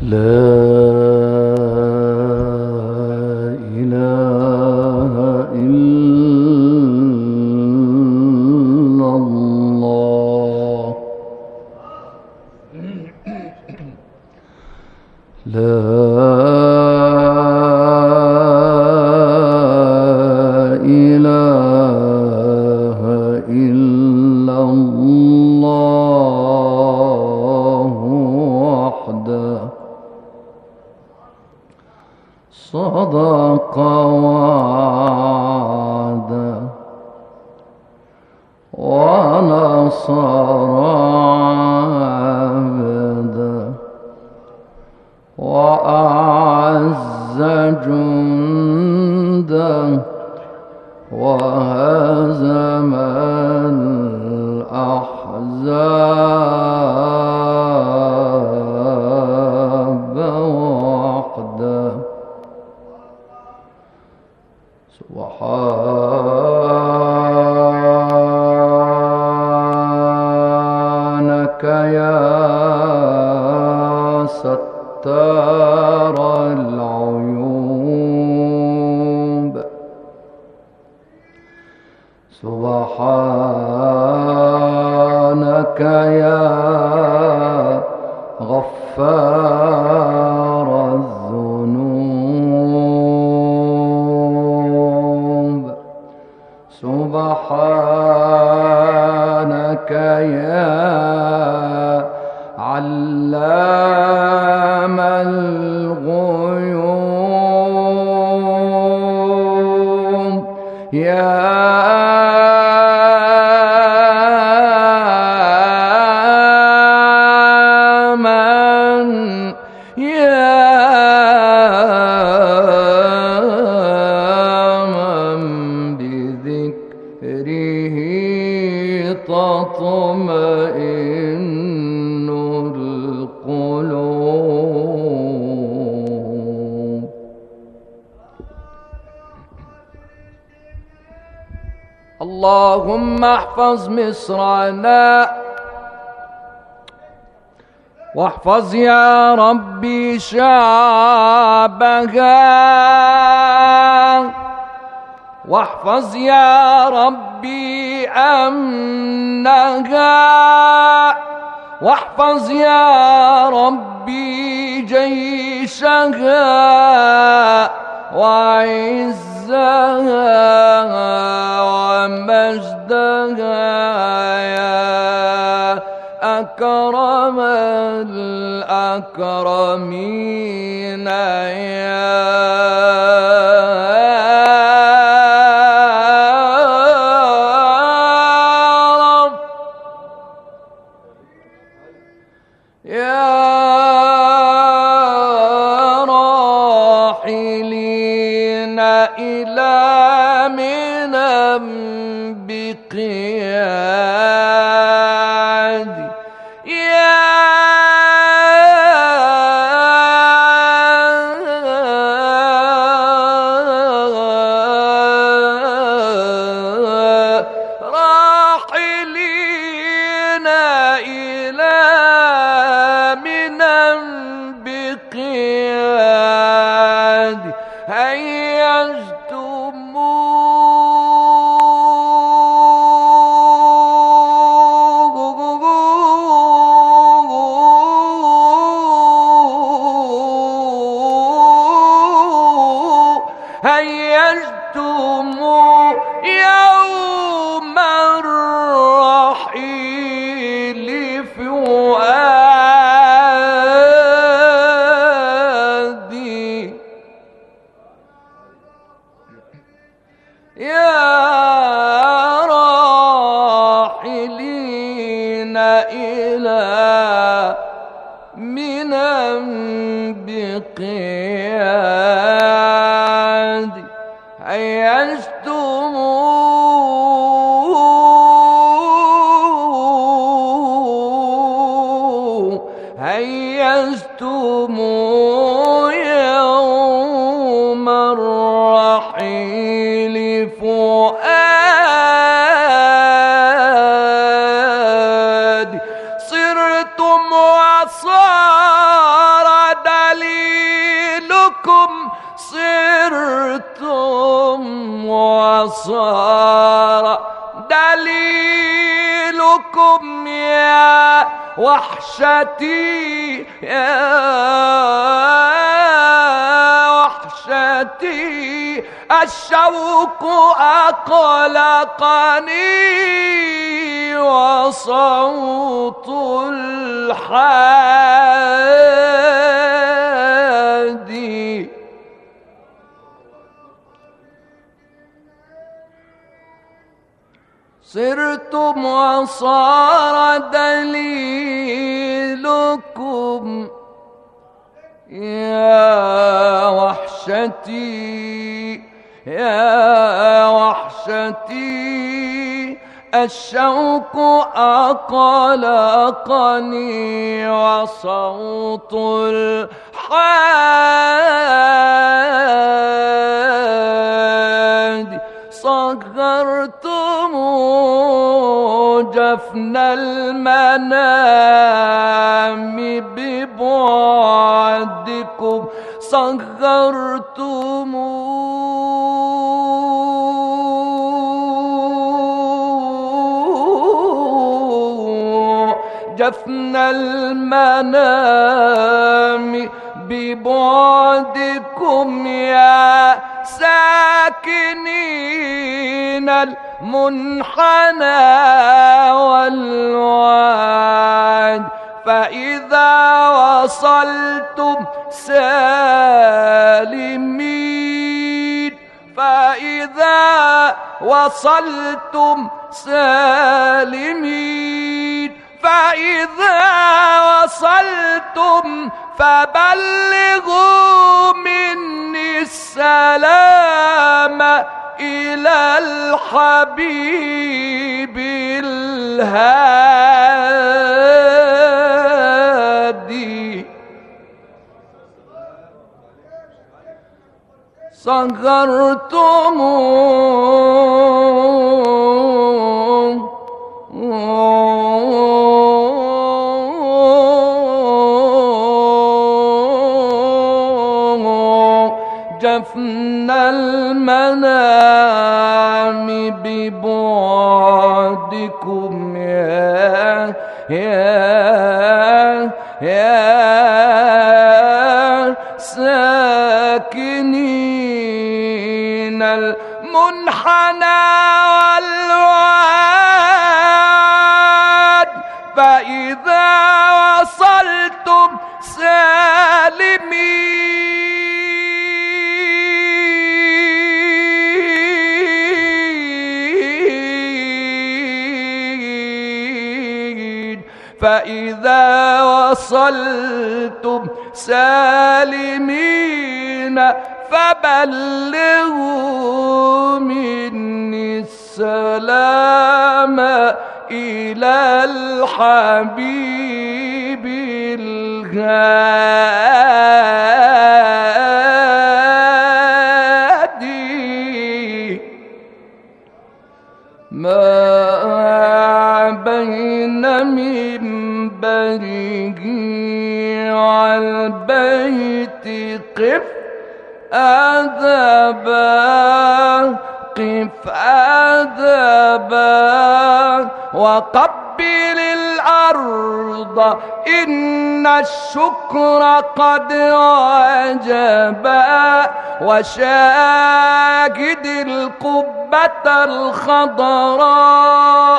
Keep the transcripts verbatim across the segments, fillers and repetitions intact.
صدق وعدا ونصر عبدا وأعز جندا وهزم الأحزاب وحده. سبحانك يا ستار العيوب، سبحانك يا غفار الذنوب، سبحانك يا علام الغيوب، يا تطمئن القلوب. اللهم احفظ مصرنا، واحفظ يا ربي شعبها، واحفظ يا ربي أمنها، واحفظ يا ربي جيشها وعزها ومجدها يا أكرم الأكرمين يا إلى منى بقيادي يا راحلين إلى منى بقيادي هيجتم يوم الرحيل فؤادي يا راحلين إلى منى بقيادي هيجتم هيجتم يوم الرحيل فؤادي صرتم وصار دليلكم صرتم وصار دليلكم يا وحشتي يا وحشتي الشوق أقلقني وصوت الحادي صرتم وصار دليلكم يا وحشتي يا وحشتي الشوق أقلقني وصوت الحادي صغرتم جفن المنام ببعدكم صغرتم جفن المنام ببعدكم يا ساكنين المنحنى والوعد فإذا وصلتم سالمين فإذا وصلتم سالمين فإذا وصلتم فبلغوا مني السلام إلى الحبيب الهادي صغرتم جفن المنام ببعدكم يا يا يا ساكنين المنحنى والواد فإذا وصلتم سالمين فإذا وصلتم سالمين فبلغوا مني السلام إلى الحبيب الهادي ما بين منبره والبيت قف أدبا قف أدبا وقبل الأرض إن الشكر قد وجبا وشاهد القبة الخضراء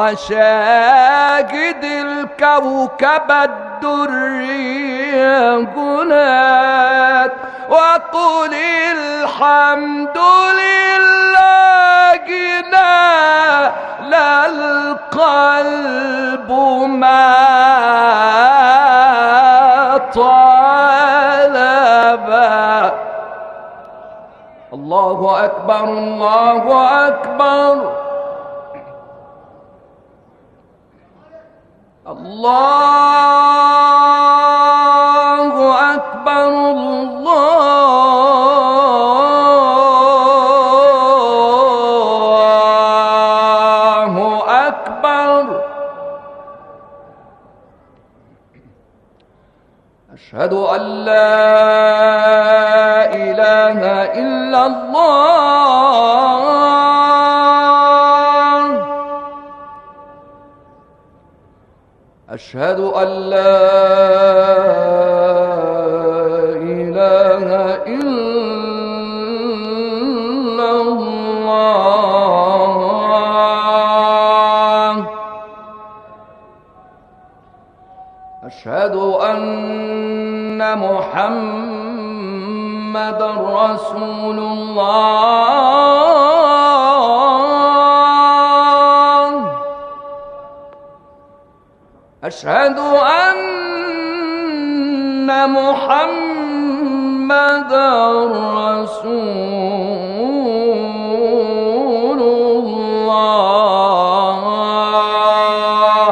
وشاهد الكوكب الدري هناك وقل الحمد لله نال القلب ما طلبا. الله أكبر الله أكبر الله أكبر الله أكبر. أشهد أن لا إله إلا الله. أشهد أن لا إله إلا الله. أشهد أن محمدًا رسول الله. أشهد أن محمدًا رسول الله.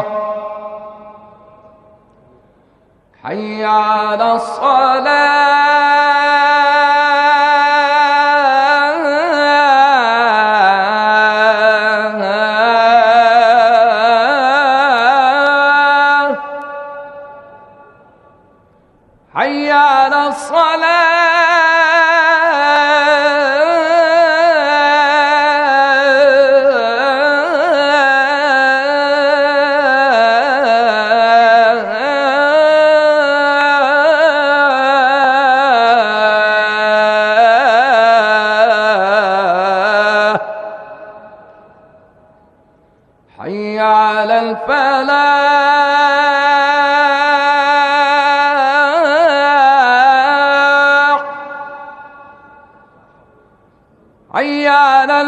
حي على الصلاة. حي على الصلاة. حي على الفلاح. حي على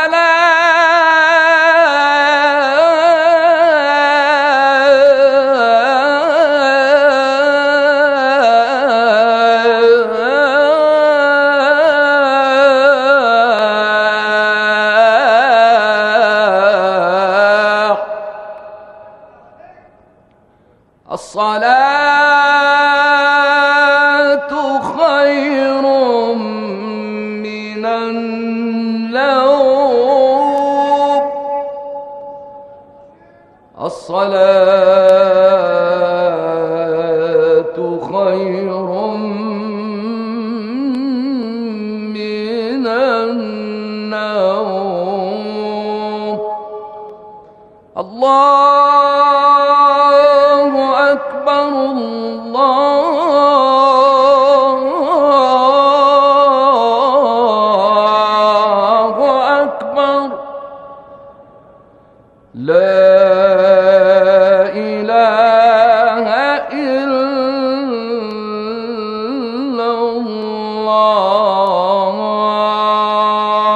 الفلاح. الصلاة خير من النوم. الصلاة خير من النوم. الله أكبر. الله أكبر. لا إله إلا الله.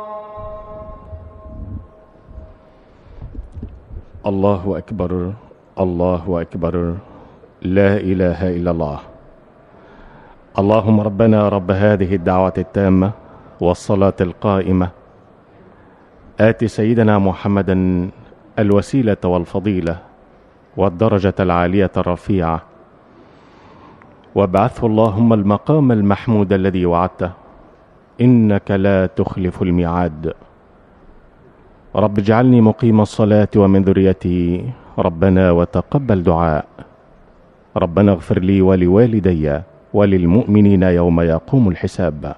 الله أكبر. الله أكبر. لا إله إلا الله. اللهم ربنا رب هذه الدعوة التامة والصلاة القائمة، آت سيدنا محمدا الوسيلة والفضيلة والدرجة العالية الرفيعة، وابعثه اللهم المقام المحمود الذي وعدته، إنك لا تخلف الميعاد. رب اجعلني مقيم الصلاة ومن ذريتي، ربنا وتقبل دعاء. ربنا اغفر لي ولوالدي وللمؤمنين يوم يقوم الحساب.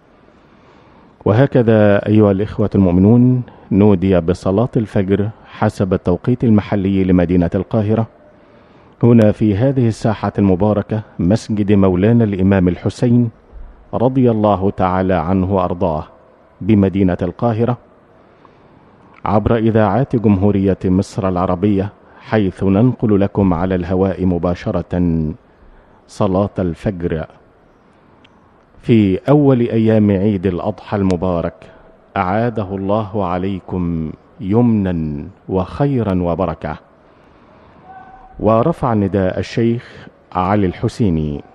وهكذا أيها الإخوة المؤمنون، نودي بصلاة الفجر حسب التوقيت المحلي لمدينة القاهرة، هنا في هذه الساحة المباركة، مسجد مولانا الإمام الحسين رضي الله تعالى عنه وأرضاه بمدينة القاهرة، عبر إذاعات جمهورية مصر العربية، حيث ننقل لكم على الهواء مباشرة صلاة الفجر في أول أيام عيد الأضحى المبارك، أعاده الله عليكم يمنا وخيرا وبركة. ورفع نداء الشيخ علي الحسيني.